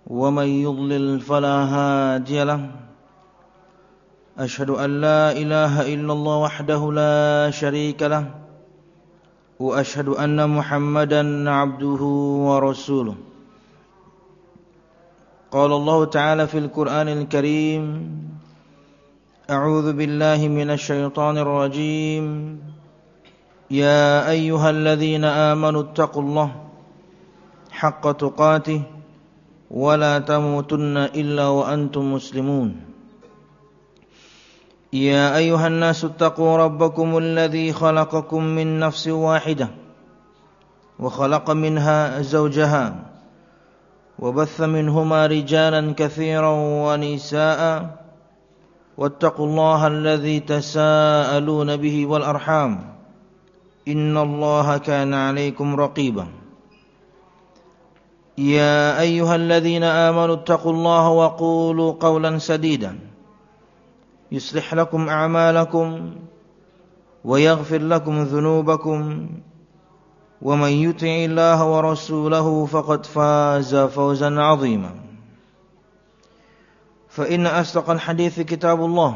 ومن يضلل فلا هادي له أشهد أن لا إله إلا الله وحده لا شريك له وأشهد أن محمدا عبده ورسوله قال الله تعالى في القرآن الكريم أعوذ بالله من الشيطان الرجيم يا أيها الذين آمنوا اتقوا الله حق تقاته ولا تموتن إلا وأنتم مسلمون يا أيها الناس اتقوا ربكم الذي خلقكم من نفس واحدة وخلق منها زوجها وبث منهما رجالا كثيرا ونساء واتقوا الله الذي تساءلون به والأرحام إن الله كان عليكم رقيبا يا أيها الذين آمنوا اتقوا الله وقولوا قولا سديدا يصلح لكم أعمالكم ويغفر لكم ذنوبكم ومن يطع الله ورسوله فقد فاز فوزا عظيما فإن أصدق الحديث كتاب الله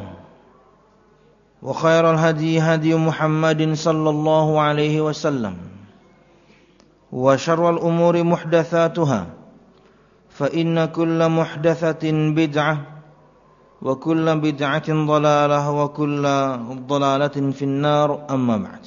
وخير الهدي هدي محمد صلى الله عليه وسلم وشر الأمور محدثاتها فإن كل محدثة بدعة وكل بدعة ضلالة وكل ضلالة في النار أما بعد.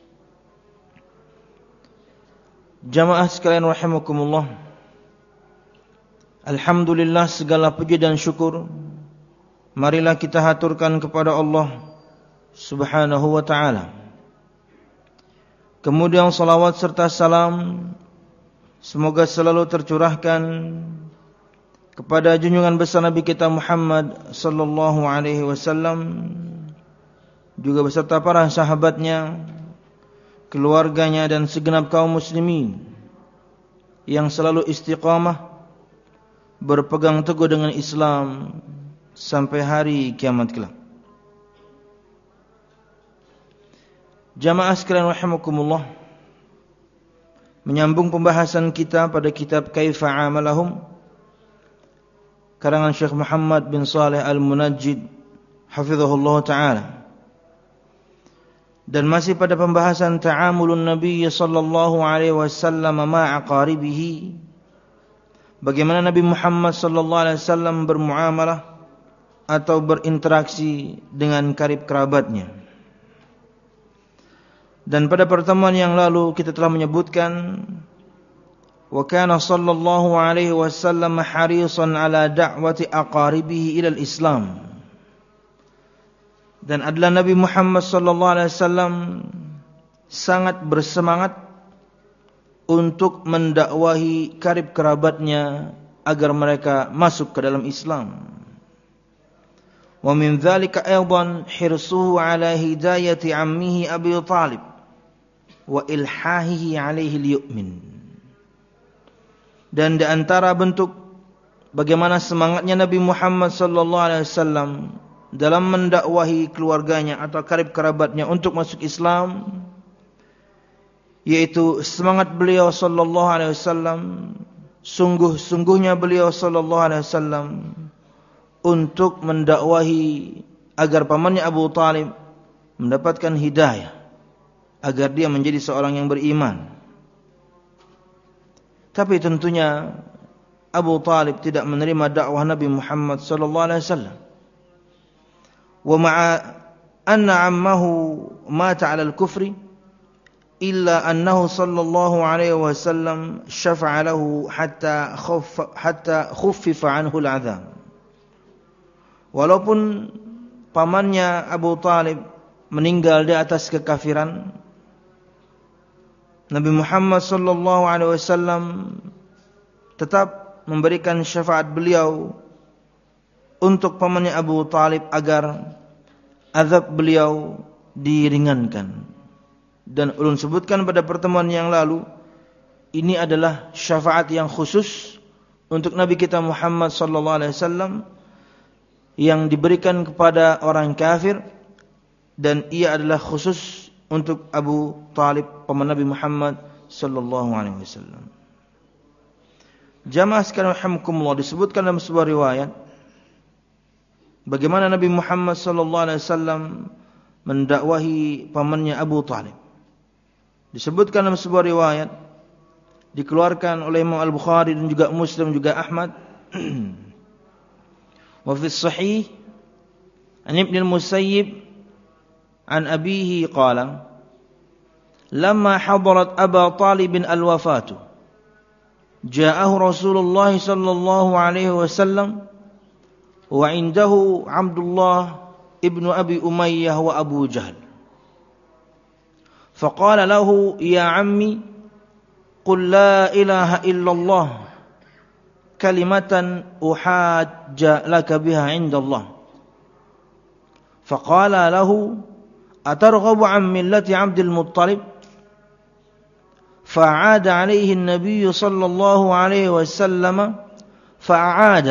Jamaah sekalian rahimakumullah, alhamdulillah segala puji dan syukur marilah kita haturkan kepada Allah Subhanahu wa ta'ala. Kemudian salawat serta salam semoga selalu tercurahkan kepada junjungan besar Nabi kita Muhammad sallallahu alaihi wasallam, juga beserta para sahabatnya, keluarganya dan segenap kaum muslimin yang selalu istiqamah berpegang teguh dengan Islam sampai hari kiamat kelak. Jamaah sekalian rahimakumullah, menyambung pembahasan kita pada kitab Kaifa Amalahum karangan Syekh Muhammad bin Saleh Al-Munajjid hafizahullah ta'ala, dan masih pada pembahasan ta'amulun Nabi sallallahu alaihi wasallam ma'a qaribihi, bagaimana Nabi Muhammad sallallahu alaihi wasallam bermuamalah atau berinteraksi dengan karib kerabatnya. Dan pada pertemuan yang lalu kita telah menyebutkan wa kana sallallahu alaihi wasallam harisan ala da'wati aqaribihi ila al-Islam, dan adalah Nabi Muhammad sallallahu alaihi wasallam sangat bersemangat untuk mendakwahi karib kerabatnya agar mereka masuk ke dalam Islam. Wa min dzalika aidan hirsuhu ala hidayati ammihi Abi Thalib wa ilhahihi alaihi liyu'min. Dan di antara bentuk bagaimana semangatnya Nabi Muhammad sallallahu alaihi wasallam dalam mendakwahi keluarganya atau karib kerabatnya untuk masuk Islam, yaitu semangat beliau sallallahu alaihi wasallam, sungguh-sungguhnya beliau sallallahu alaihi wasallam untuk mendakwahi agar pamannya Abu Thalib mendapatkan hidayah, agar dia menjadi seorang yang beriman. Tapi tentunya Abu Thalib tidak menerima dakwah Nabi Muhammad sallallahu alaihi wasallam. Wa ma'a anna ammahu mata 'ala al-kufri illa annahu sallallahu alaihi wasallam syafa'a lahu hatta khuffifa anhu al-'adzab. Walaupun pamannya Abu Thalib meninggal di atas kekafiran, Nabi Muhammad sallallahu alaihi wasallam tetap memberikan syafaat beliau untuk pamannya Abu Thalib agar azab beliau diringankan. Dan ulun sebutkan pada pertemuan yang lalu, ini adalah syafaat yang khusus untuk Nabi kita Muhammad sallallahu alaihi wasallam yang diberikan kepada orang kafir, dan ia adalah khusus untuk Abu Thalib paman Nabi Muhammad sallallahu alaihi wasallam. Jamaah sekalian rahimakumullah, disebutkan dalam sebuah riwayat bagaimana Nabi Muhammad sallallahu alaihi wasallam mendakwahi pamannya Abu Talib. Disebutkan dalam sebuah riwayat dikeluarkan oleh Imam Al-Bukhari dan juga Muslim juga Ahmad. Wa fi sahih an Ibn al-Musayyib an abihi qala lamma hadarat Aba Talib al-wafatu ja'ahu Rasulullah sallallahu alaihi wasallam wa indahu Abdullah ibnu Abi Umayyah wa Abu Jahl. Faqala lahu ya ammi qul la ilaha illallah kalimatan uhajja laka biha indallah. Faqala lahu atarghabu an millati Abdul Muttalib? فعاد عليه النبي صلى الله عليه وسلم فأعاد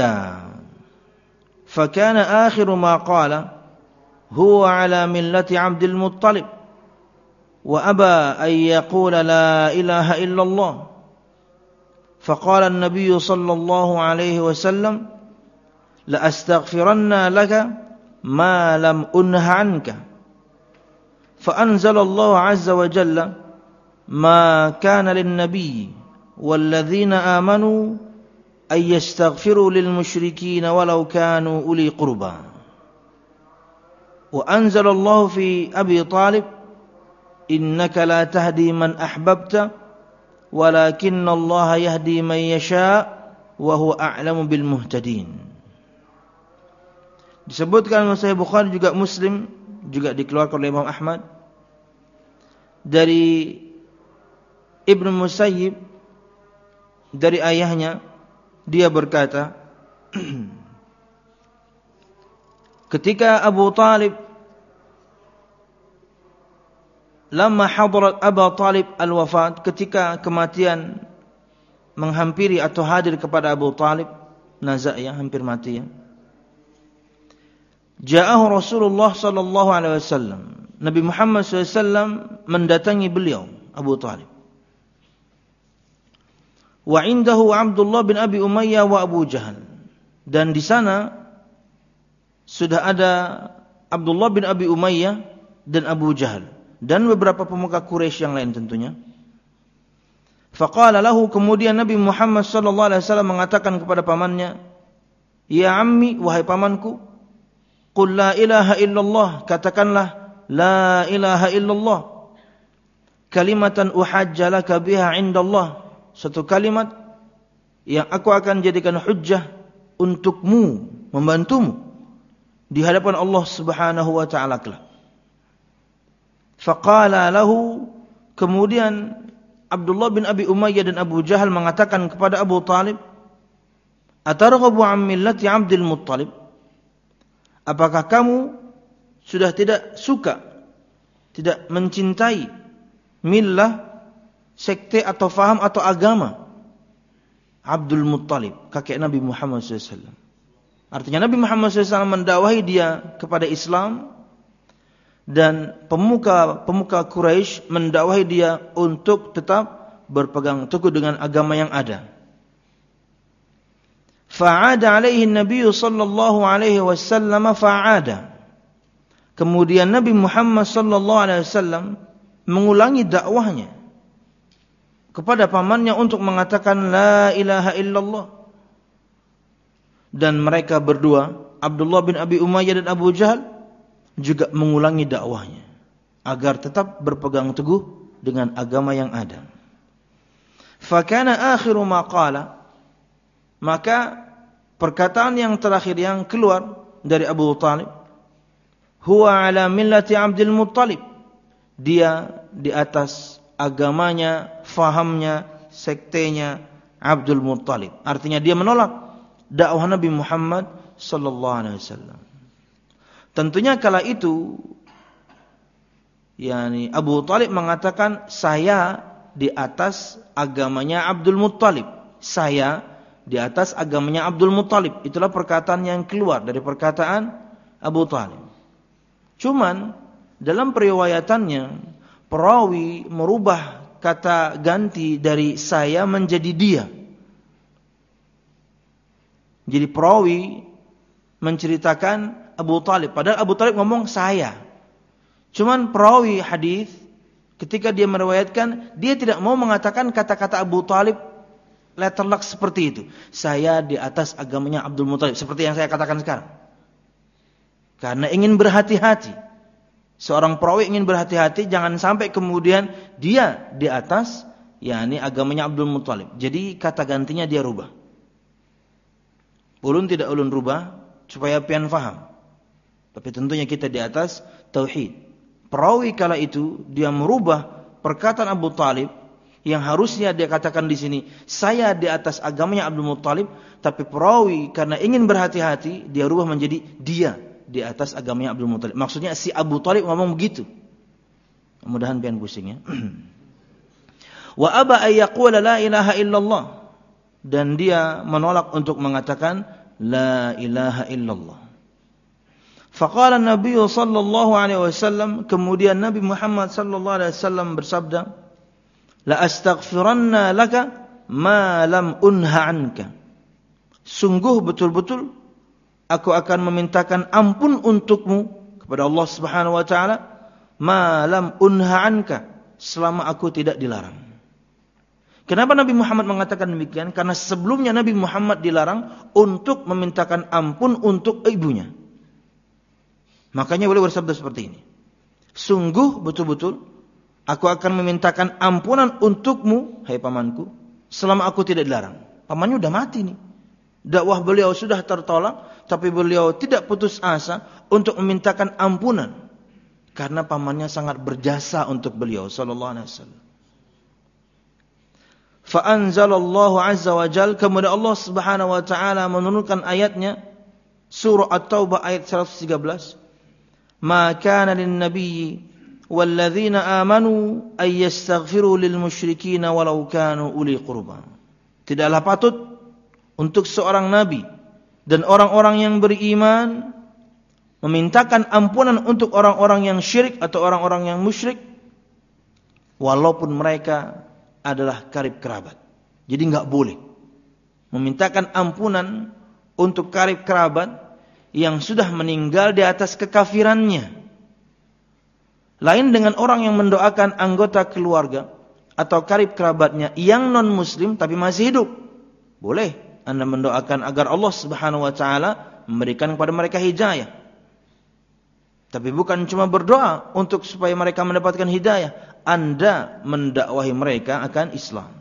فكان آخر ما قال هو على ملة عبد المطلب وأبى أن يقول لا إله إلا الله فقال النبي صلى الله عليه وسلم لأستغفرن لك ما لم أنه عنك فأنزل الله عز وجل ما كان للنبي والذين آمنوا أن يستغفروا للمشركين ولو كانوا أولي قربى وأنزل الله في أبي طالب إنك لا تهدي من أحببت ولكن الله يهدي من يشاء وهو أعلم بالمهتدين. Disebutkan oleh Sahih Bukhari juga Muslim, juga dikeluarkan oleh Imam Ahmad dari Ibnu Musayyib dari ayahnya, dia berkata ketika Abu Talib lamma hadarat Abu Talib al-wafat, ketika kematian menghampiri atau hadir kepada Abu Talib, nazak ya, hampir mati ya. Ja'ahu Rasulullah sallallahu alaihi wasallam, Nabi Muhammad sallallahu alaihi wasallam mendatangi beliau Abu Talib. Wa indahu Abdullah bin Abi Umayyah wa Abu Jahal, dan di sana sudah ada Abdullah bin Abi Umayyah dan Abu Jahal dan beberapa pemuka Quraisy yang lain tentunya. Faqala lahu, kemudian Nabi Muhammad sallallahu alaihi wasallam mengatakan kepada pamannya, ya ammi, wahai pamanku, qul la ilaha illallah, katakanlah la ilaha illallah, kalimatan uhajja laka biha indallah, satu kalimat yang aku akan jadikan hujjah untukmu, membantumu di hadapan Allah Subhanahu wa ta'ala kelak. Faqala lahu, kemudian Abdullah bin Abi Umayyah dan Abu Jahal mengatakan kepada Abu Talib, atarghabu an millati Abdul Muttalib? Apakah kamu sudah tidak suka, tidak mencintai millah, sekte atau faham atau agama Abdul Muttalib, kakek Nabi Muhammad SAW? Artinya Nabi Muhammad SAW mendakwahi dia kepada Islam, dan pemuka Quraisy mendakwahi dia untuk tetap berpegang teguh dengan agama yang ada. Fa'ada alaihi Nabi sallallahu alaihi wasallam fa'ada. Kemudian Nabi Muhammad sallallahu alaihi wasallam mengulangi dakwahnya kepada pamannya untuk mengatakan la ilaha illallah. Dan mereka berdua, Abdullah bin Abi Umayyah dan Abu Jahal, juga mengulangi dakwahnya agar tetap berpegang teguh dengan agama yang ada. Fakana akhiru ma qala, maka perkataan yang terakhir yang keluar dari Abu Talib, huwa ala millati Abdul Muttalib, dia di atas agamanya, fahamnya, sektenya Abdul Muttalib. Artinya dia menolak dakwah Nabi Muhammad sallallahu alaihi wasallam. Tentunya kala itu yakni Abu Talib mengatakan, saya di atas agamanya Abdul Muttalib. Saya di atas agamanya Abdul Muttalib. Itulah perkataan yang keluar dari perkataan Abu Talib. Cuman dalam periwayatannya perawi merubah kata ganti dari saya menjadi dia. Jadi perawi menceritakan Abu Talib, padahal Abu Talib ngomong saya. Cuman perawi hadis ketika dia meriwayatkan, dia tidak mau mengatakan kata-kata Abu Talib letter luck seperti itu. Saya di atas agamanya Abdul Muthalib, seperti yang saya katakan sekarang. Karena ingin berhati-hati. Seorang perawi ingin berhati-hati, jangan sampai kemudian dia di atas, yakni agamanya Abdul Muthalib. Jadi kata gantinya dia rubah. Ulun tidak ulun rubah, supaya pian faham. Tapi tentunya kita di atas tauhid. Perawi kala itu dia merubah perkataan Abu Talib yang harusnya dia katakan di sini, saya di atas agamanya Abdul Muthalib, tapi perawi karena ingin berhati-hati dia rubah menjadi dia di atas agamanya Abdul Muthalib. Maksudnya si Abu Talib ngomong begitu. Mudah-mudahan pian pusing ya. Wa aba ay yaqula la ilaha illallah, dan dia menolak untuk mengatakan la ilaha illallah. Faqala Nabi sallallahu alaihi wasallam, kemudian Nabi Muhammad sallallahu alaihi wasallam bersabda, la astaghfiranna laka ma lam unha anka. Sungguh betul-betul aku akan memintakan ampun untukmu kepada Allah Subhanahu wa taala ma lam unha anka, selama aku tidak dilarang. Kenapa Nabi Muhammad mengatakan demikian? Karena sebelumnya Nabi Muhammad dilarang untuk memintakan ampun untuk ibunya. Makanya beliau bersabda seperti ini. Sungguh betul-betul aku akan memintakan ampunan untukmu, hai pamanku, selama aku tidak dilarang. Pamannya udah mati nih. Dakwah beliau sudah tertolak, tapi beliau tidak putus asa untuk memintakan ampunan. Karena pamannya sangat berjasa untuk beliau sallallahu alaihi wasallam. Fa anzalallahu azza wa jalla, kemudian Allah Subhanahu wa taala menurunkan ayatnya, surah At-Taubah ayat 113. Ma kana lin-nabiyyi walladzina amanu ay yastaghfiru lil musyrikin walau kanu uli qurba. Tidaklah patut untuk seorang nabi dan orang-orang yang beriman memintakan ampunan untuk orang-orang yang syirik atau orang-orang yang musyrik walaupun mereka adalah karib kerabat. Jadi enggak boleh memintakan ampunan untuk karib kerabat yang sudah meninggal di atas kekafirannya. Lain dengan orang yang mendoakan anggota keluarga atau karib kerabatnya yang non muslim tapi masih hidup. Boleh Anda mendoakan agar Allah Subhanahu wa taala memberikan kepada mereka hidayah. Tapi bukan cuma berdoa untuk supaya mereka mendapatkan hidayah, Anda mendakwahi mereka akan Islam.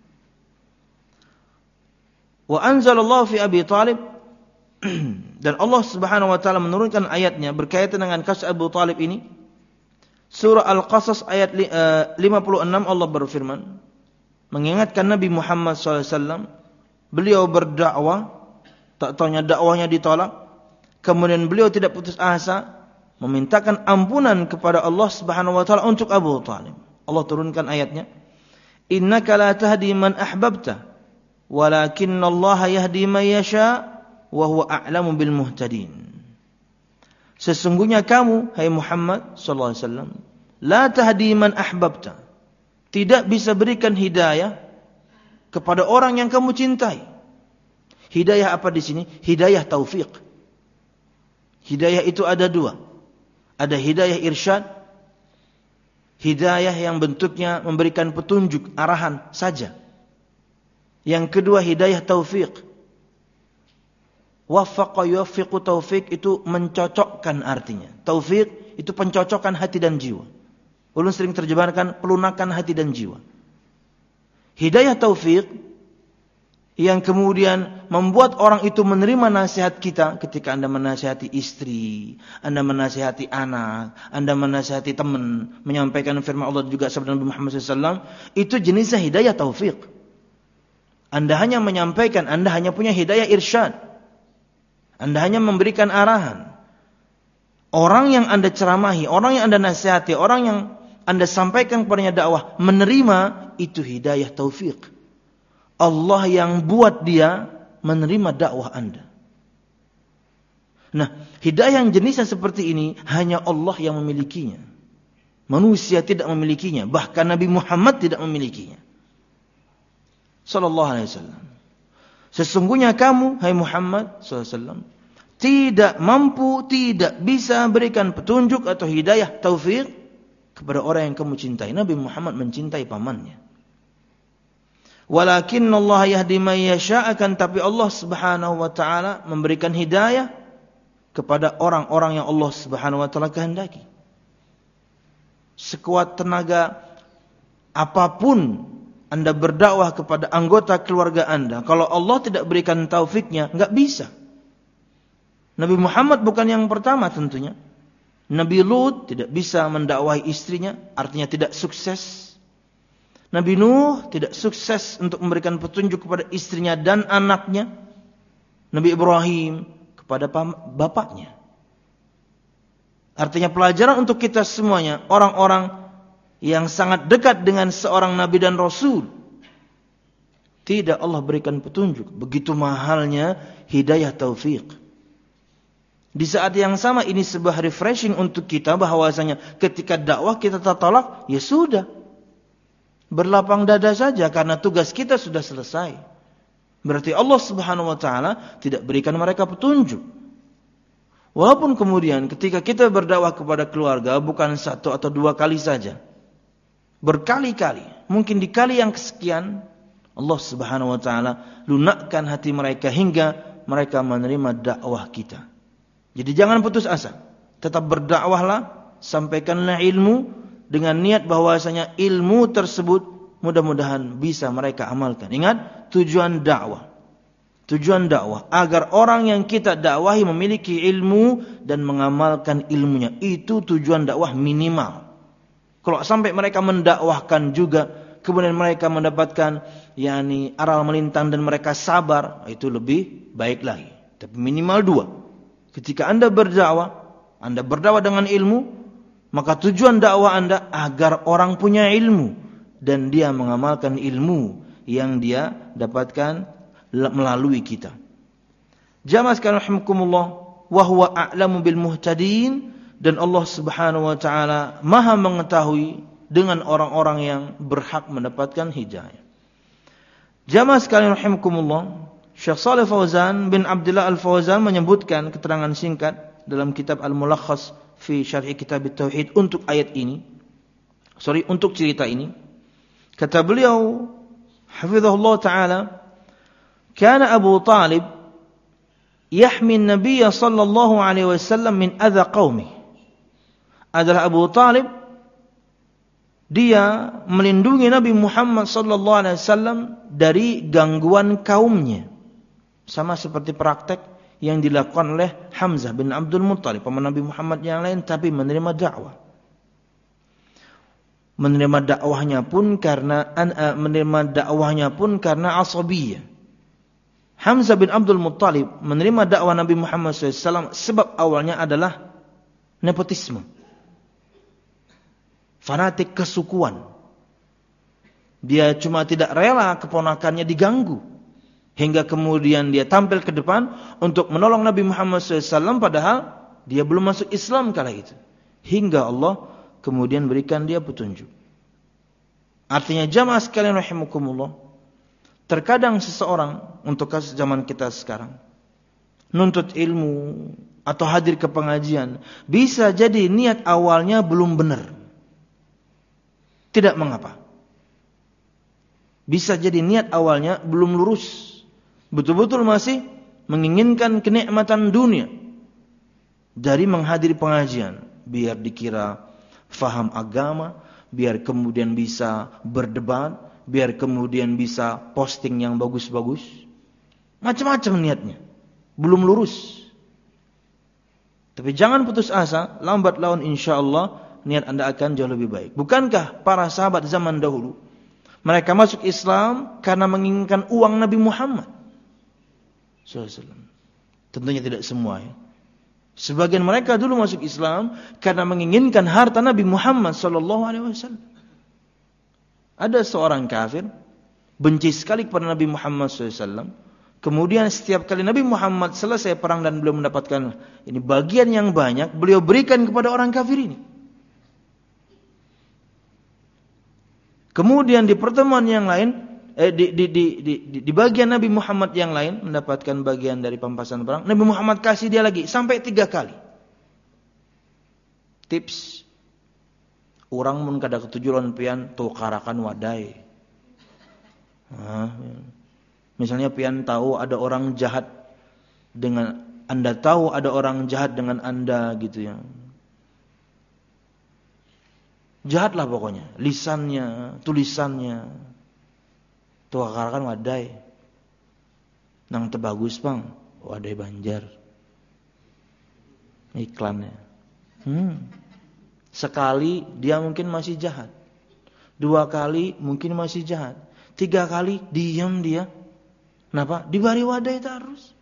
Wa anzalallahu fi Abi Talib, dan Allah Subhanahu wa taala menurunkan ayatnya berkaitan dengan kasus Abu Talib ini. Surah Al-Qasas ayat 56 Allah berfirman, mengingatkan Nabi Muhammad SAW, beliau berdakwah, tak taunya dakwahnya ditolak, kemudian beliau tidak putus asa memintakan ampunan kepada Allah Subhanahu wa taala untuk Abu Talib. Allah turunkan ayatnya, innaka la tahdi man ahbabta walakinnallaha yahdi man yasha wa huwa a'lamu bil muhtadin. Sesungguhnya kamu, hai Muhammad sallallahu alaihi wasallam, la tahdi man ahbabta, tidak bisa berikan hidayah kepada orang yang kamu cintai. Hidayah apa di sini? Hidayah taufik. Hidayah itu ada dua. Ada hidayah irsyad, hidayah yang bentuknya memberikan petunjuk, arahan saja. Yang kedua hidayah taufik. Waffaqa yuwaffiqu, taufik itu mencocokkan artinya. Taufik itu pencocokan hati dan jiwa. Ulun sering terjemahkan pelunakan hati dan jiwa. Hidayah taufik yang kemudian membuat orang itu menerima nasihat kita ketika Anda menasihati istri, Anda menasihati anak, Anda menasihati teman, menyampaikan firman Allah juga sabda Nabi Muhammad SAW, itu jenisnya hidayah taufik. Anda hanya menyampaikan, Anda hanya punya hidayah irsyad. Anda hanya memberikan arahan. Orang yang Anda ceramahi, orang yang Anda nasihati, orang yang Anda sampaikan kepadanya dakwah, menerima, itu hidayah taufik. Allah yang buat dia menerima dakwah Anda. Nah, hidayah yang jenisnya seperti ini hanya Allah yang memilikinya. Manusia tidak memilikinya, bahkan Nabi Muhammad tidak memilikinya. Sallallahu alaihi wasallam. Sesungguhnya kamu, hai Muhammad SAW, tidak mampu, tidak bisa berikan petunjuk atau hidayah, taufik kepada orang yang kamu cintai. Nabi Muhammad mencintai pamannya. Walakin Allah yahdi man yasha, akan tapi Allah Subhanahu wa taala memberikan hidayah kepada orang-orang yang Allah Subhanahu wa taala kehendaki. Sekuat tenaga apapun Anda berdakwah kepada anggota keluarga Anda, kalau Allah tidak berikan taufiknya, enggak bisa. Nabi Muhammad bukan yang pertama tentunya. Nabi Lut tidak bisa mendakwahi istrinya, artinya tidak sukses. Nabi Nuh tidak sukses untuk memberikan petunjuk kepada istrinya dan anaknya. Nabi Ibrahim kepada bapaknya. Artinya pelajaran untuk kita semuanya, orang-orang yang sangat dekat dengan seorang Nabi dan Rasul, tidak Allah berikan petunjuk. Begitu mahalnya hidayah taufik. Di saat yang sama ini sebuah refreshing untuk kita bahwasanya ketika dakwah kita tertolak, ya sudah. Berlapang dada saja karena tugas kita sudah selesai. Berarti Allah Subhanahu wa taala tidak berikan mereka petunjuk. Walaupun kemudian ketika kita berdakwah kepada keluarga bukan satu atau dua kali saja, berkali-kali, mungkin di kali yang kesekian, Allah Subhanahu wa taala lunakkan hati mereka hingga mereka menerima dakwah kita. Jadi jangan putus asa, tetap berdakwahlah, sampaikanlah ilmu dengan niat bahwasanya ilmu tersebut mudah-mudahan bisa mereka amalkan. Ingat, tujuan dakwah agar orang yang kita dakwahi memiliki ilmu dan mengamalkan ilmunya. Itu tujuan dakwah minimal. Kalau sampai mereka mendakwahkan juga kemudian mereka mendapatkan aral melintang dan mereka sabar, itu lebih baik lagi. Tapi minimal dua. Ketika Anda berdakwah dengan ilmu, maka tujuan dakwah Anda agar orang punya ilmu dan dia mengamalkan ilmu yang dia dapatkan melalui kita. Jamaah sekalian rahimakumullah, wa huwa a'lamu bil muhtadin, dan Allah Subhanahu wa taala Maha mengetahui dengan orang-orang yang berhak mendapatkan hidayah. Jamaah sekalian rahimakumullah, Syekh Shalih Fauzan bin Abdullah Al-Fauzan menyebutkan keterangan singkat dalam kitab Al-Mulakhas fi Syarh Kitab At-Tauhid untuk cerita ini. Kata beliau, hafizahullah taala, kana Abu Talib yahmi an-nabiy sallallahu alaihi wasallam min adza qaumi. Adalah Abu Talib, dia melindungi Nabi Muhammad sallallahu alaihi wasallam dari gangguan kaumnya. Sama seperti praktek yang dilakukan oleh Hamzah bin Abdul Muttalib, paman Nabi Muhammad yang lain, tapi menerima dakwah. Menerima dakwahnya pun karena asabiyah. Hamzah bin Abdul Muttalib menerima dakwah Nabi Muhammad SAW sebab awalnya adalah nepotisme, fanatik kesukuan. Dia cuma tidak rela keponakannya diganggu, hingga kemudian dia tampil ke depan untuk menolong Nabi Muhammad SAW padahal dia belum masuk Islam kala itu. Hingga Allah kemudian berikan dia petunjuk. Artinya jamaah sekalian rahimakumullah, terkadang seseorang, untuk kasus zaman kita sekarang, nuntut ilmu atau hadir ke pengajian, bisa jadi niat awalnya belum benar. Tidak mengapa. Bisa jadi niat awalnya belum lurus. Betul-betul masih menginginkan kenikmatan dunia dari menghadiri pengajian, biar dikira faham agama, biar kemudian bisa berdebat, biar kemudian bisa posting yang bagus-bagus. Macam-macam niatnya, belum lurus. Tapi jangan putus asa, lambat laun insyaallah niat Anda akan jauh lebih baik. Bukankah para sahabat zaman dahulu mereka masuk Islam karena menginginkan uang Nabi Muhammad SAW? Tentunya tidak semua ya. Sebagian mereka dulu masuk Islam karena menginginkan harta Nabi Muhammad SAW. Ada seorang kafir benci sekali kepada Nabi Muhammad SAW. Kemudian setiap kali Nabi Muhammad selesai perang dan beliau mendapatkan bagian yang banyak, beliau berikan kepada orang kafir ini. Kemudian di pertemuan yang lain, di bagian Nabi Muhammad yang lain mendapatkan bagian dari pampasan perang, Nabi Muhammad kasih dia lagi sampai 3 kali. Tips, orang mun kada ketujuan pian tukarakan wadai. Misalnya pian tahu ada orang jahat dengan Anda, tahu ada orang jahat dengan Anda gitu ya. Jahatlah pokoknya, lisannya, tulisannya. Tukarakan wadai. Nang terbagus bang, wadai Banjar. Iklannya. Sekali dia mungkin masih jahat. 2 kali mungkin masih jahat. 3 kali diam dia. Kenapa? Dibari wadai terus.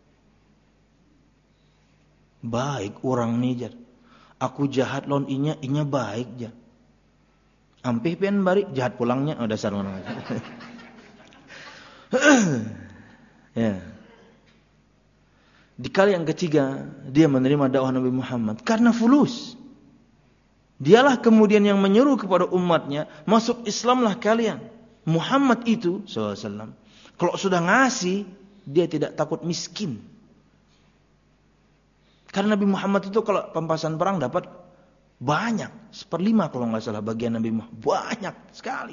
Baik orang nih jar. Aku jahat lon inya baik jar. Ampih pian bari jahat pulangnya. Oh dasar orang aja. Ya. Di kali yang ketiga dia menerima dakwah Nabi Muhammad karena fulus. Dialah kemudian yang menyuruh kepada umatnya, masuk Islamlah kalian. Muhammad itu SAW, kalau sudah ngasih, dia tidak takut miskin. Karena Nabi Muhammad itu kalau pampasan perang dapat banyak, 1/5 kalau nggak salah bagian Nabi Muhammad, banyak sekali.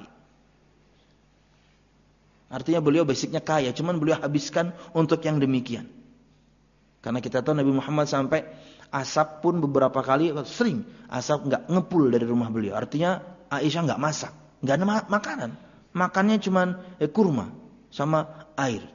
Artinya beliau basicnya kaya, cuman beliau habiskan untuk yang demikian. Karena kita tahu Nabi Muhammad sampai asap pun beberapa kali, sering asap nggak ngepul dari rumah beliau. Artinya Aisyah nggak masak, nggak ada makanan, makannya cuman kurma sama air.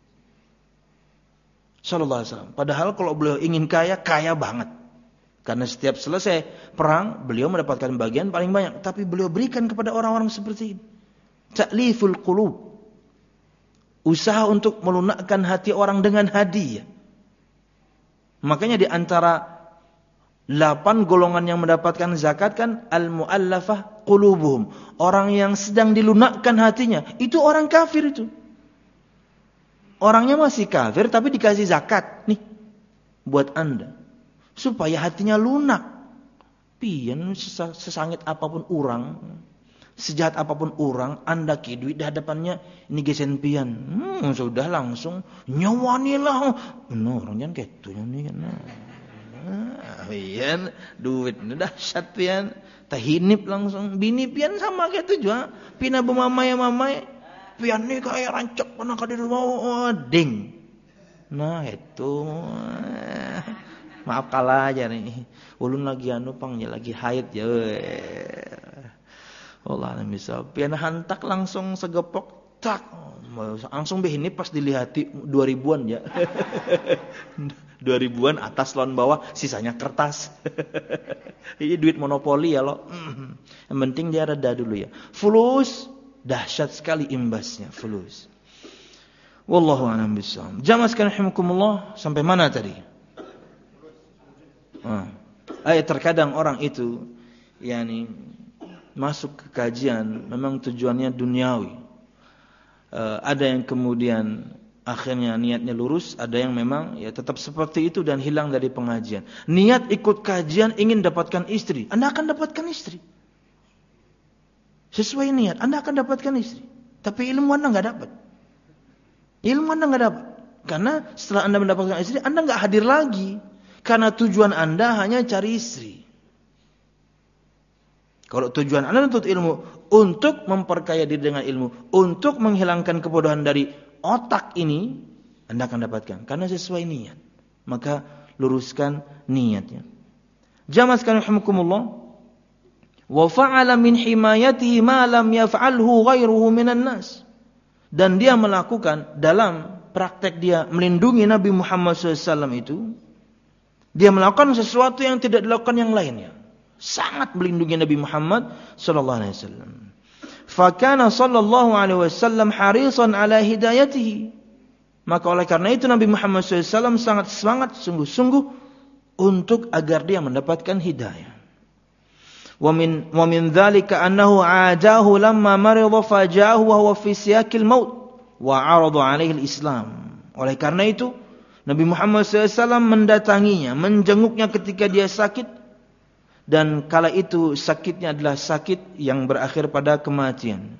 Sallallahu alaihi wasallam. Padahal kalau beliau ingin kaya, kaya banget. Karena setiap selesai perang, beliau mendapatkan bagian paling banyak. Tapi beliau berikan kepada orang-orang seperti ini. Ta'liful qulub. Usaha untuk melunakkan hati orang dengan hadiah. Makanya di antara 8 golongan yang mendapatkan zakat kan al-mu'allafah qulubuhum. Orang yang sedang dilunakkan hatinya. Itu orang kafir itu. Orangnya masih kafir tapi dikasih zakat. Nih, buat Anda. Supaya hatinya lunak. Pian sesangit apapun orang. Sejahat apapun orang, Anda ki duit di hadapannya, ini gesen pian. Sudah langsung nyawanilah. No, orangnya gitu nih kan. Pian duit dahsyat pian. Tahinip langsung. Bini pian sama kayak itu juga. Pina bemamai-mamai. Pian nih kayak rancak pernah ke rumah. Ding. Nah itu. Maaf kalah aja nih. Ulun lagi panggil lagi haid ya. Allah bisa. Pian hantak langsung segepok tak. Langsung begini pas dilihati 2000-an ya. 2000-an atas lawan bawah, sisanya kertas. Ini duit monopoli ya lo. Yang penting dia reda dulu ya. Fulus dahsyat sekali imbasnya fulus. Wallahu a'lam bishawab. Jamaah sekalian rahimakumullah, sampai mana tadi? Terkadang orang itu yakni masuk ke kajian memang tujuannya duniawi. Ada yang kemudian akhirnya niatnya lurus, ada yang memang ya tetap seperti itu dan hilang dari pengajian. Niat ikut kajian ingin dapatkan istri, Anda akan dapatkan istri. Sesuai niat, Anda akan dapatkan istri. Tapi ilmu Anda enggak dapat. Ilmu Anda enggak dapat. Karena setelah Anda mendapatkan istri, Anda enggak hadir lagi. Karena tujuan Anda hanya cari istri. Kalau tujuan Anda untuk ilmu, untuk memperkaya diri dengan ilmu, untuk menghilangkan kebodohan dari otak ini, Anda akan dapatkan. Karena sesuai niat. Maka luruskan niatnya. Jamaah sekalian rahimakumullah. Wa fa'ala min himayatihi ma lam yaf'alhu ghairuhu minan nas. Dan dia melakukan dalam praktek dia melindungi Nabi Muhammad SAW itu, dia melakukan sesuatu yang tidak dilakukan yang lainnya. Sangat melindungi Nabi Muhammad sallallahu alaihi wasallam. Fa kana sallallahu alaihi wasallam harisan ala hidayatihi. Maka oleh karena itu Nabi Muhammad SAW sangat semangat sungguh-sungguh untuk agar dia mendapatkan hidayah. Wa min dzalika annahu ajahu lamma marida fajahu wa huwa fi siyaqil maut wa 'arada alaihi al-islam. Oleh karena itu Nabi Muhammad SAW mendatanginya, menjenguknya ketika dia sakit. Dan kala itu sakitnya adalah sakit yang berakhir pada kematian.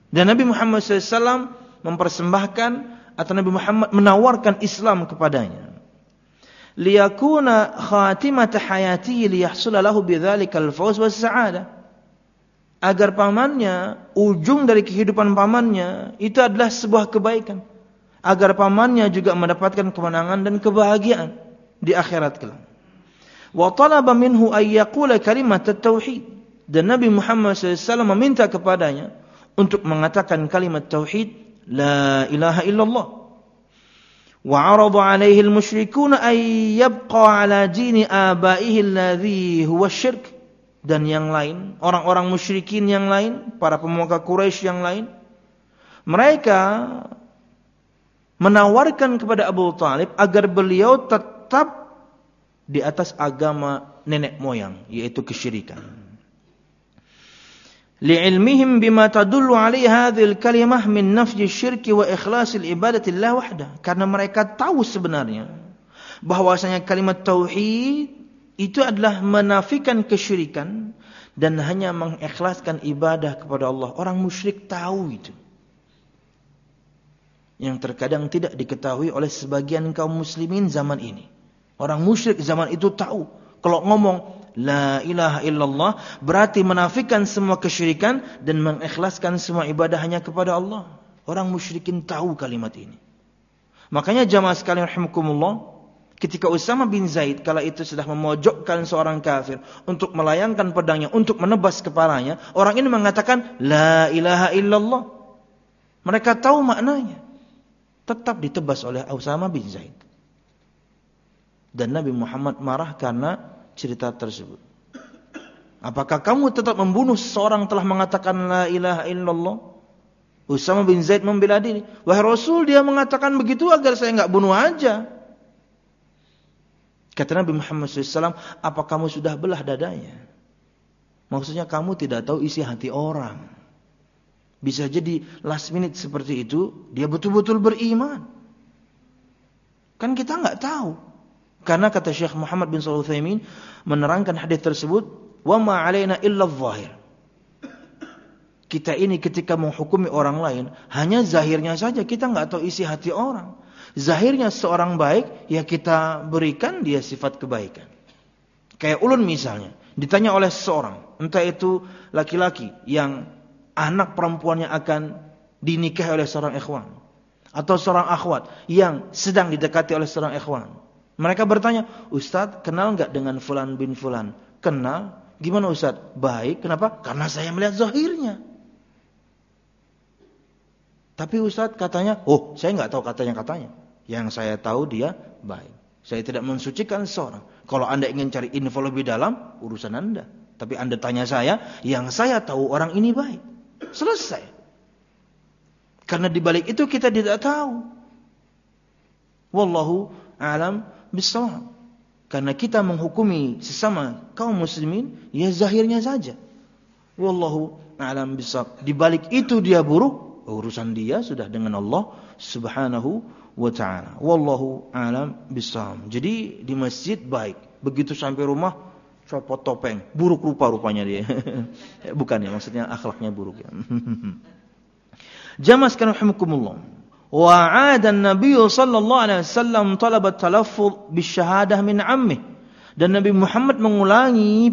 Dan Nabi Muhammad SAW mempersembahkan atau Nabi Muhammad menawarkan Islam kepadanya. Liyakuna khatimata hayatihi liyahsula lahu bidzalikal fawz was sa'adah. Agar pamannya, ujung dari kehidupan pamannya itu adalah sebuah kebaikan. Agar pamannya juga mendapatkan kemenangan dan kebahagiaan di akhirat kelak. Wa talaba minhu ay yaqula kalimat at-tauhid. Dan Nabi Muhammad SAW meminta kepadanya untuk mengatakan kalimat tauhid, la ilaha illallah. Wa 'arada 'alaihi al-musyrikuuna ay yabqa 'ala dini abaihi alladhi huwa syirk. Dan yang lain, orang-orang musyrikin yang lain, para pemuka Quraisy yang lain, mereka menawarkan kepada Abu Talib agar beliau tetap di atas agama nenek moyang, yaitu kesyirikan. Li'ilmihim bima tadullu 'alaihi hadhil kalimah min nafyi syirki wa ikhlasil ibadati lillah wahdah. Karena mereka tahu sebenarnya bahwasanya kalimat tauhid itu adalah menafikan kesyirikan dan hanya mengikhlaskan ibadah kepada Allah. Orang musyrik tahu itu. Yang terkadang tidak diketahui oleh sebagian kaum muslimin zaman ini. Orang musyrik zaman itu tahu. Kalau ngomong la ilaha illallah berarti menafikan semua kesyirikan dan mengikhlaskan semua ibadah hanya kepada Allah. Orang musyrikin tahu kalimat ini. Makanya jamaah sekalian rahimakumullah, ketika Usama bin Zaid kala itu sudah memojokkan seorang kafir untuk melayangkan pedangnya untuk menebas kepalanya, orang ini mengatakan la ilaha illallah. Mereka tahu maknanya. Tetap ditebas oleh Usama bin Zaid. Dan Nabi Muhammad marah karena cerita tersebut. Apakah kamu tetap membunuh seseorang telah mengatakan la ilaha illallah? Usama bin Zaid membela diri. Wahai Rasul, dia mengatakan begitu agar saya enggak bunuh aja. Kata Nabi Muhammad SAW, apa kamu sudah belah dadanya? Maksudnya kamu tidak tahu isi hati orang. Bisa jadi last minute seperti itu, dia betul-betul beriman. Kan kita enggak tahu. Karena kata Syekh Muhammad bin Shalih Al-Utsaimin menerangkan hadis tersebut, wa ma 'alaina illa adh-dhahir. Kita ini ketika menghukumi orang lain, hanya zahirnya saja, kita enggak tahu isi hati orang. Zahirnya seorang baik, ya kita berikan dia sifat kebaikan. Kayak ulun misalnya, ditanya oleh seseorang, entah itu laki-laki yang anak perempuannya akan dinikahi oleh seorang ikhwan, atau seorang akhwat yang sedang didekati oleh seorang ikhwan. Mereka bertanya, Ustadz kenal enggak dengan fulan bin fulan? Kenal. Gimana Ustadz? Baik. Kenapa? Karena saya melihat zahirnya. Tapi Ustadz katanya, saya enggak tahu katanya. Yang saya tahu dia baik. Saya tidak mensucikan seorang. Kalau Anda ingin cari info lebih dalam, urusan Anda. Tapi Anda tanya saya, yang saya tahu orang ini baik. Selesai. Karena di balik itu kita tidak tahu. Wallahu a'lam bishawab. Karena kita menghukumi sesama kaum muslimin, ya zahirnya saja. Wallahu a'lam bishawab. Di balik itu dia buruk, urusan dia sudah dengan Allah Subhanahu wa ta'ala. Wallahu a'lam bishawab. Jadi di masjid baik, begitu sampai rumah copot topeng, buruk rupa-rupanya dia. Bukan ya, maksudnya akhlaknya buruk ya. Jamaah sekalian rahimakumullah. Wa 'ada an-nabiy sallallahu alaihi wasallam talaba at-talaffuz bisyahadah min 'ammih. Dan Nabi Muhammad mengulangi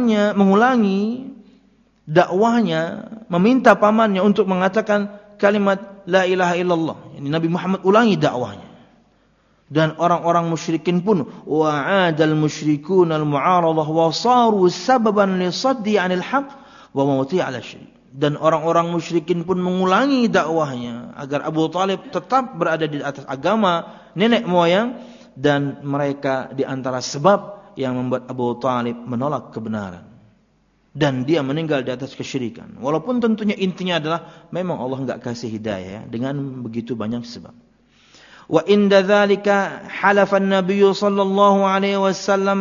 dakwahnya, meminta pamannya untuk mengatakan kalimat la ilaha illallah. Ini Nabi Muhammad ulangi dakwahnya. Dan orang-orang musyrikin pun wa'adal musyrikun al-mu'aradah wa saru sababan li saddi 'anil haqq wa mawti' 'ala syirik. Dan orang-orang musyrikin pun mengulangi dakwahnya agar Abu Talib tetap berada di atas agama nenek moyang, dan mereka di antara sebab yang membuat Abu Talib menolak kebenaran dan dia meninggal di atas kesyirikan. Walaupun tentunya intinya adalah memang Allah enggak kasih hidayah dengan begitu banyak sebab. Wa inda dzalika halafa an-nabiy sallallahu alaihi wasallam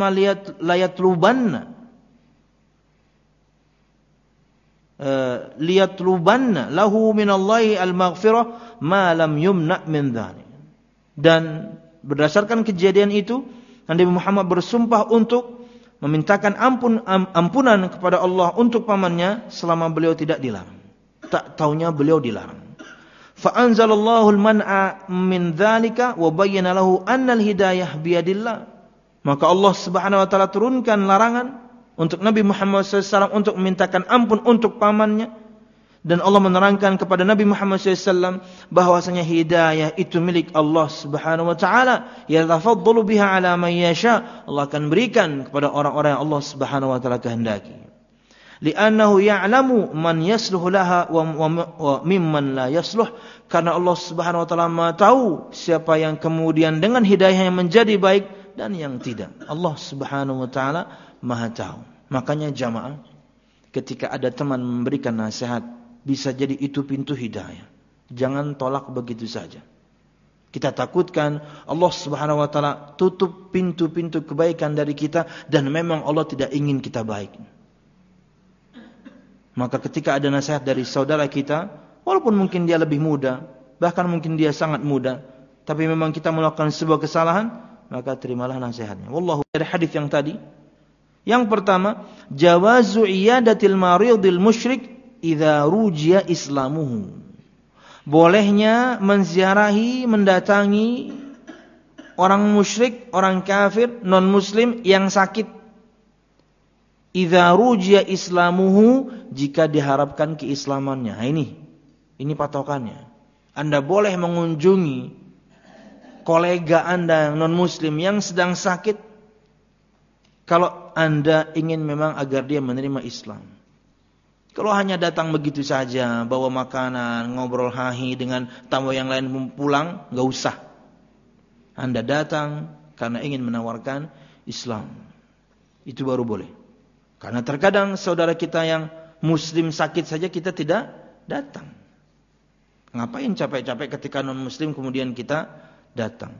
liyatlubanna lahu minallahi al-maghfirah ma lam yumna min dzalik. Dan berdasarkan kejadian itu, Nabi Muhammad bersumpah untuk memintakan ampunan kepada Allah untuk pamannya selama beliau tidak dilarang. Tak taunya beliau dilarang. Fa anzalallahu al-man'a min dzalika wa bayyana lahu anna al-hidayah biyadillah. Maka Allah Subhanahu wa taala turunkan larangan untuk Nabi Muhammad SAW untuk memintakan ampun untuk pamannya. Dan Allah menerangkan kepada Nabi Muhammad SAW bahwasanya hidayah itu milik Allah Subhanahu wa taala. Yatafaddalu biha ala man yasha. Allah akan berikan kepada orang-orang yang Allah Subhanahu wa taala kehendaki. Li'annahu ya'lamu man yasluhu laha wa mimman la yasluh. Karena Allah Subhanahu wa taala Maha tahu siapa yang kemudian dengan hidayah yang menjadi baik dan yang tidak. Allah Subhanahu wa taala Maha tahu. Makanya jamaah, ketika ada teman memberikan nasihat, bisa jadi itu pintu hidayah. Jangan tolak begitu saja. Kita takutkan Allah Subhanahu wa taala tutup pintu-pintu kebaikan dari kita dan memang Allah tidak ingin kita baik. Maka ketika ada nasihat dari saudara kita, walaupun mungkin dia lebih muda, bahkan mungkin dia sangat muda, tapi memang kita melakukan sebuah kesalahan, maka terimalah nasihatnya. Wallahu dari hadis yang tadi. Yang pertama, jawazu iyadatil maridil musyrik idza rujiya islamuhu. Bolehnya menziarahi, mendatangi orang musyrik, orang kafir, non muslim yang sakit. Idza rujiya islamuhu, jika diharapkan keislamannya. Nah, ini patokannya. Anda boleh mengunjungi kolega Anda yang non muslim yang sedang sakit kalau Anda ingin memang agar dia menerima Islam. Kalau hanya datang begitu saja, bawa makanan, ngobrol hahi dengan tamu yang lain pulang, enggak usah. Anda datang karena ingin menawarkan Islam. Itu baru boleh. Karena terkadang saudara kita yang muslim sakit saja kita tidak datang. Ngapain capek-capek ketika non-muslim kemudian kita datang.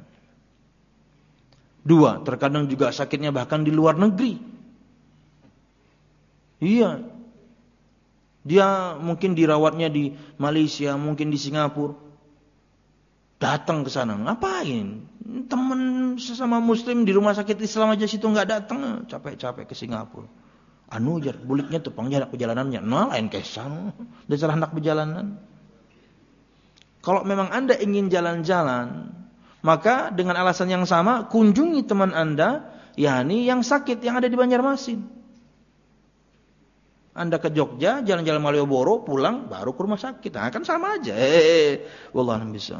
2, terkadang juga sakitnya bahkan di luar negeri. Iya. Dia mungkin dirawatnya di Malaysia, mungkin di Singapura. Datang ke sana, ngapain? Teman sesama muslim di rumah sakit Islam aja situ enggak datang, capek-capek ke Singapura. Anu jar buliknya tepang jarak perjalanannya. Nah, lain kesan. Dasar anak perjalanan. Kalau memang Anda ingin jalan-jalan, maka dengan alasan yang sama kunjungi teman Anda, yakni yang sakit yang ada di Banjarmasin. Anda ke Jogja, jalan-jalan Malioboro, pulang baru ke rumah sakit. Nah, kan sama aja. Wallahualam bisa.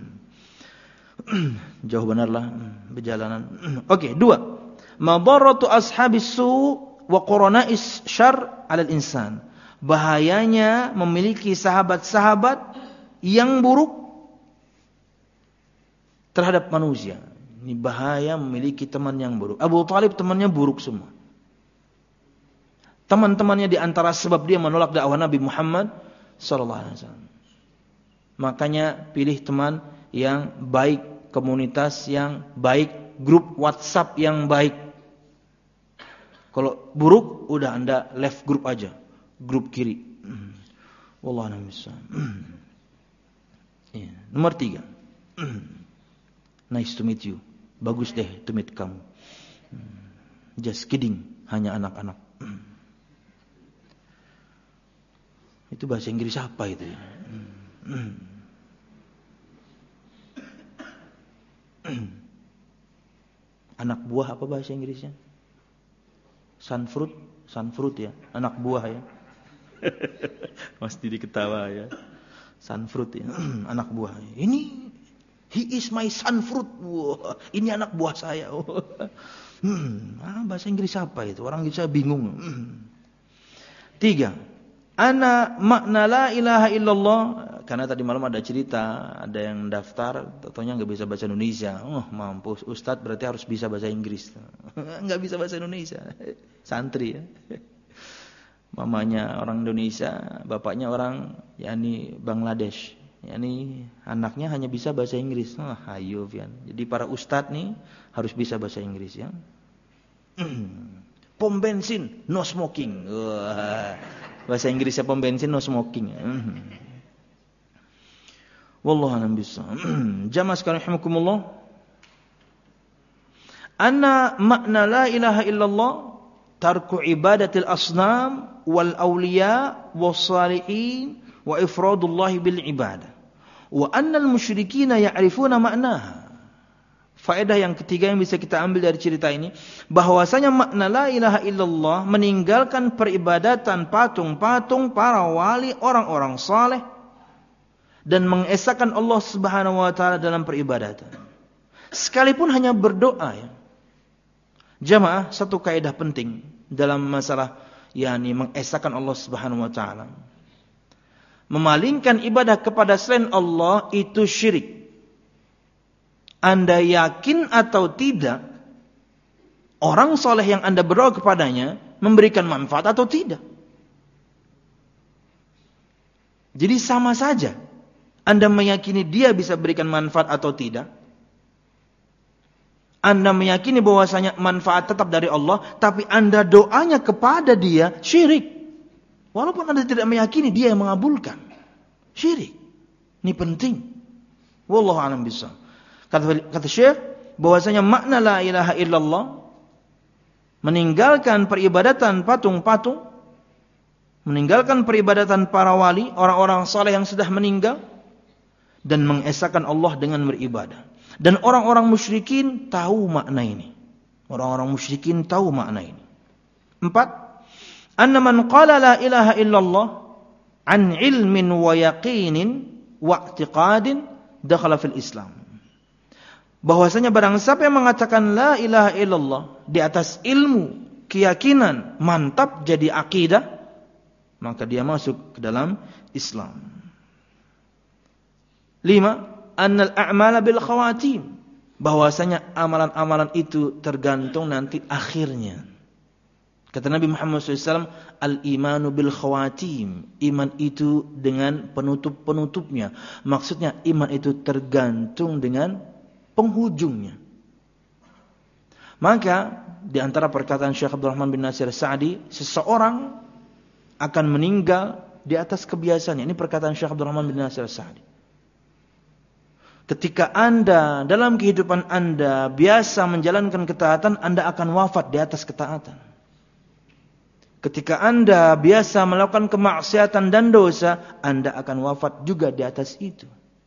Jauh benarlah perjalanan. Oke, 2. Madarratu ashabis su wa qurana'is syarr 'alal insan. Bahayanya memiliki sahabat-sahabat yang buruk terhadap manusia. Ini bahaya memiliki teman yang buruk. Abu Thalib temannya buruk semua. Teman-temannya di antara sebab dia menolak dakwah Nabi Muhammad sallallahu alaihi wasallam. Makanya pilih teman yang baik, komunitas yang baik, grup WhatsApp yang baik. Kalau buruk, udah Anda left group aja, grup kiri. Wallahu a'lam bishawab. Nomor 3. Nice to meet you. Bagus deh to meet kamu. Just kidding, hanya anak-anak. Itu bahasa Inggris apa itu? Anak buah apa bahasa Inggrisnya? Sunfruit ya, anak buah ya. Mas Didi ketawa ya. Sunfruit ya, anak buah. Ini he is my sunfruit. Wah, ini anak buah saya. Bahasa Inggris apa itu? Orang bisa bingung. 3. Ana makna la ilaha illallah. Karena tadi malam ada cerita, ada yang daftar, tentunya nggak bisa bahasa Indonesia. Mampus, Ustadz berarti harus bisa bahasa Inggris. Nggak bisa bahasa Indonesia. Santri ya. Mamanya orang Indonesia, bapaknya orang yakni Bangladesh. Yakni anaknya hanya bisa bahasa Inggris. Ayo Fian. Jadi para ustadz nih harus bisa bahasa Inggris ya. Pom bensin no smoking. Bahasa Inggrisnya pom bensin no smoking. Wallahu a'lam bishawab. Jamaah sekalian rahimakumullah. Anna makna la ilaha illallah tarku ibadatil asnam wal awliya was salihin wa ifradullahi bil ibadah wa annal musyrikina ya'rifuna ma'naha. Faedah yang ketiga yang bisa kita ambil dari cerita ini, bahwasanya makna la ilaha illallah meninggalkan peribadatan patung-patung, para wali, orang-orang saleh, dan mengesahkan Allah Subhanahu wa taala dalam peribadatan. Sekalipun hanya berdoa ya. Jamaah, satu kaidah penting dalam masalah yakni mengesahkan Allah Subhanahu wa taala. Memalingkan ibadah kepada selain Allah itu syirik. Anda yakin atau tidak orang soleh yang Anda berdoa kepadanya memberikan manfaat atau tidak? Jadi sama saja Anda meyakini dia bisa berikan manfaat atau tidak. Anda meyakini bahwasanya manfaat tetap dari Allah, tapi Anda doanya kepada dia syirik. Walaupun Anda tidak meyakini dia yang mengabulkan. Syirik. Ini penting. Wallahu a'lam bishawab. Kata Syekh, bahwasanya makna la ilaha illallah meninggalkan peribadatan patung-patung, meninggalkan peribadatan para wali, orang-orang saleh yang sudah meninggal, dan mengesahkan Allah dengan beribadah. Dan orang-orang musyrikin tahu makna ini. Orang-orang musyrikin tahu makna ini. 4. Anna man qala la ilaha illallah an ilmin wa yaqinin wa i'tiqadin dakhala fil Islam. Bahwasanya barang siapa yang mengatakan la ilaha illallah di atas ilmu, keyakinan, mantap jadi akidah, maka dia masuk ke dalam Islam. 5. Annal a'mala bil khawatim. Bahwasanya amalan-amalan itu tergantung nanti akhirnya. Kata Nabi Muhammad SAW, al-imanu bil khawatim. Iman itu dengan penutup-penutupnya. Maksudnya iman itu tergantung dengan penghujungnya. Maka di antara perkataan Syekh Abdul Rahman bin Nasir Sa'di, seseorang akan meninggal di atas kebiasaannya. Ini perkataan Syekh Abdul Rahman bin Nasir Sa'di. Ketika Anda dalam kehidupan Anda biasa menjalankan ketaatan, Anda akan wafat di atas ketaatan. Ketika Anda biasa melakukan kemaksiatan dan dosa, Anda akan wafat juga di atas itu.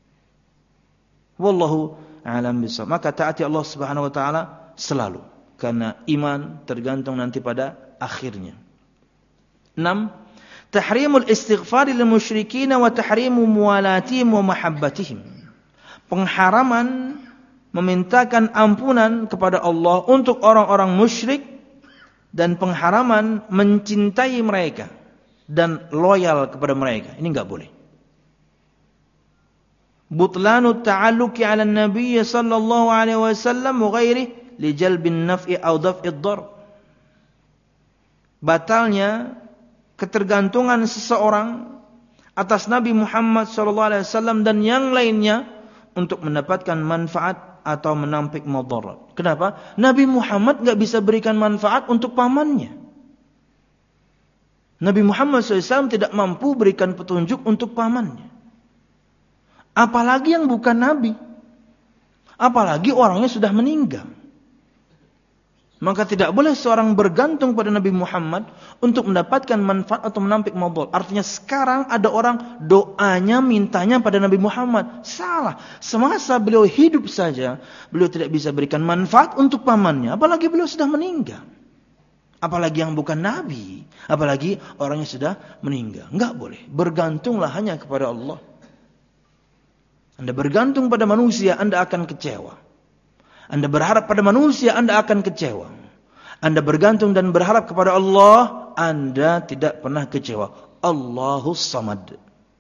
Wallahu a'lam bishawab. Maka taati Allah Subhanahu wa taala selalu, karena iman tergantung nanti pada akhirnya. 6. Tahrimul istighfar lil musyrikin wa tahrimu muwalatihim wa mahabbatihim. Pengharaman memintakan ampunan kepada Allah untuk orang-orang musyrik dan pengharaman mencintai mereka dan loyal kepada mereka. Ini enggak boleh. Butlanu ta'alluqi 'ala an-nabiy sallallahu alaihi wasallam wa ghairihi li jalbin naf'i aw daf'id dar. Batalnya ketergantungan seseorang atas Nabi Muhammad sallallahu alaihi wasallam dan yang lainnya untuk mendapatkan manfaat atau menampik madarat. Kenapa? Nabi Muhammad enggak bisa berikan manfaat untuk pamannya. Nabi Muhammad SAW tidak mampu berikan petunjuk untuk pamannya. Apalagi yang bukan Nabi. Apalagi orangnya sudah meninggal. Maka tidak boleh seorang bergantung pada Nabi Muhammad untuk mendapatkan manfaat atau menampik madarat. Artinya sekarang ada orang doanya mintanya pada Nabi Muhammad. Salah. Semasa beliau hidup saja, beliau tidak bisa berikan manfaat untuk pamannya. Apalagi beliau sudah meninggal. Apalagi yang bukan Nabi. Apalagi orangnya sudah meninggal. Enggak boleh. Bergantunglah hanya kepada Allah. Anda bergantung pada manusia, Anda akan kecewa. Anda berharap pada manusia, Anda akan kecewa. Anda bergantung dan berharap kepada Allah, Anda tidak pernah kecewa. Allahus Samad.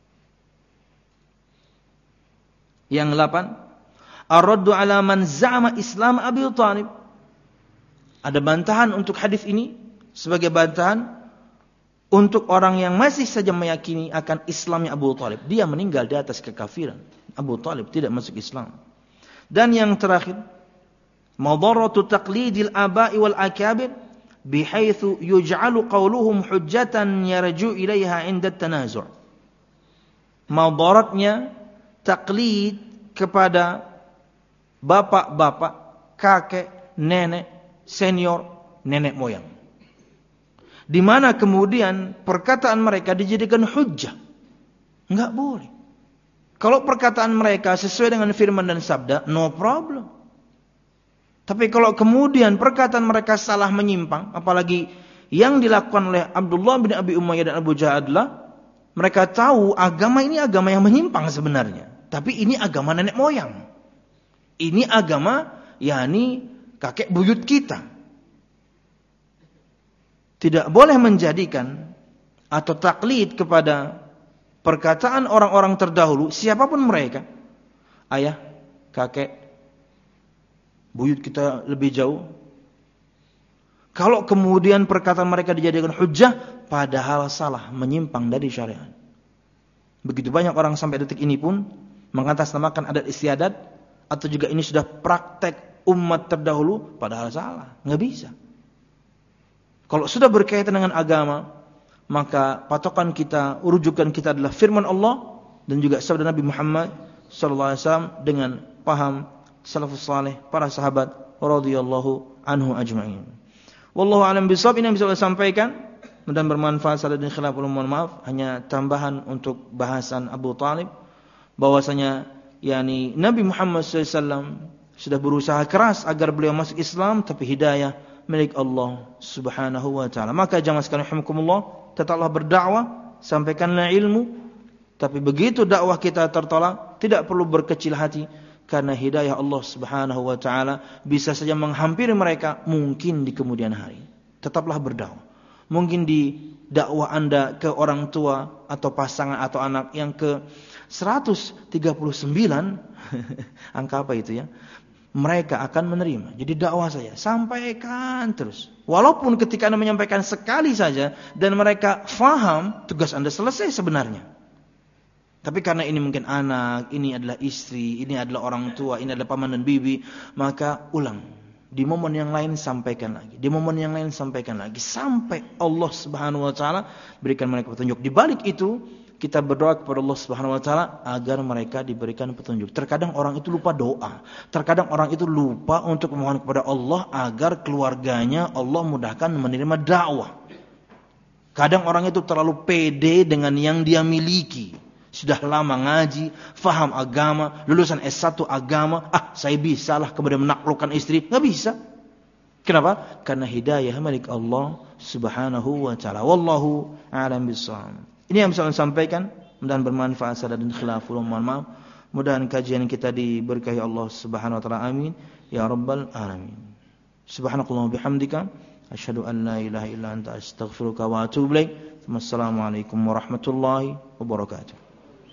Yang 8, ar-raddu ala man za'ama Islam Abi Thalib. Ada bantahan untuk hadis ini sebagai bantahan untuk orang yang masih saja meyakini akan Islamnya Abu Thalib. Dia meninggal di atas kekafiran. Abu Thalib tidak masuk Islam. Dan yang terakhir, madaratu taqlidil aba'i wal akabir bihaitsu yuj'alu qawluhum hujjatan yarju ilaiha 'inda at-tanazu'. Madaratnya taklid kepada bapak-bapak, kakek, nenek, senior, nenek moyang. Di mana kemudian perkataan mereka dijadikan hujjah Enggak boleh. Kalau perkataan mereka sesuai dengan firman dan sabda, no problem. Tapi kalau kemudian perkataan mereka salah menyimpang, apalagi yang dilakukan oleh Abdullah bin Abi Umayyah dan Abu Jahal, mereka tahu agama ini agama yang menyimpang sebenarnya. Tapi ini agama nenek moyang. Ini agama, yakni kakek buyut kita. Tidak boleh menjadikan atau taklid kepada perkataan orang-orang terdahulu, siapapun mereka. Ayah, kakek, buyut kita lebih jauh. Kalau kemudian perkataan mereka dijadikan hujjah, padahal salah, menyimpang dari syariat. Begitu banyak orang sampai detik ini pun mengatasnamakan adat istiadat, atau juga ini sudah praktek umat terdahulu, padahal salah. Nggak bisa. Kalau sudah berkaitan dengan agama, maka patokan kita, rujukan kita adalah firman Allah dan juga sabda Nabi Muhammad SAW dengan paham salafus saleh, para sahabat radhiyallahu anhu ajma'in. Wallahu a'lam bishawab. Ini yang bisa saya sampaikan, mudah bermanfaat. Salah dan khilaf, mohon maaf, hanya tambahan untuk bahasan Abu Talib, bahwasanya yakni Nabi Muhammad SAW sudah berusaha keras agar beliau masuk Islam, tapi hidayah milik Allah Subhanahu wa taala. Maka jamaah sekalian rahimakumullah, tetaplah berdakwah, sampaikanlah ilmu, tapi begitu dakwah kita tertolak, tidak perlu berkecil hati, karena hidayah Allah Subhanahu wa taala bisa saja menghampiri mereka mungkin di kemudian hari. Tetaplah berdakwah. Mungkin di dakwah Anda ke orang tua atau pasangan atau anak yang ke 139 angka apa itu ya? Mereka akan menerima. Jadi dakwah saya, sampaikan terus. Walaupun ketika Anda menyampaikan sekali saja dan mereka faham, tugas Anda selesai sebenarnya. Tapi karena ini mungkin anak, ini adalah istri, ini adalah orang tua, ini adalah paman dan bibi, maka ulang. Di momen yang lain sampaikan lagi. Di momen yang lain sampaikan lagi. Sampai Allah Subhanahu wa taala berikan mereka petunjuk. Di balik itu, kita berdoa kepada Allah Subhanahu wa taala agar mereka diberikan petunjuk. Terkadang orang itu lupa doa. Terkadang orang itu lupa untuk memohon kepada Allah agar keluarganya Allah mudahkan menerima dakwah. Kadang orang itu terlalu pede dengan yang dia miliki. Sudah lama ngaji, faham agama, lulusan S1 agama, saya bisalah kemudian menaklukkan istri. Enggak bisa. Kenapa? Karena hidayah milik Allah Subhanahu wa taala. Wallahu a'lam bishawab. Ini yang bisa saya sampaikan, mudah-mudahan bermanfaat. Salah dan khilaful, mohon maaf. Mudah-mudahan kajian kita diberkahi Allah Subhanahu wa taala. Amin ya rabbal alamin. Subhanakallahumma bihamdika asyhadu an la ilaha illa anta astaghfiruka wa atubu ilaik. Wassalamualaikum warahmatullahi wabarakatuh.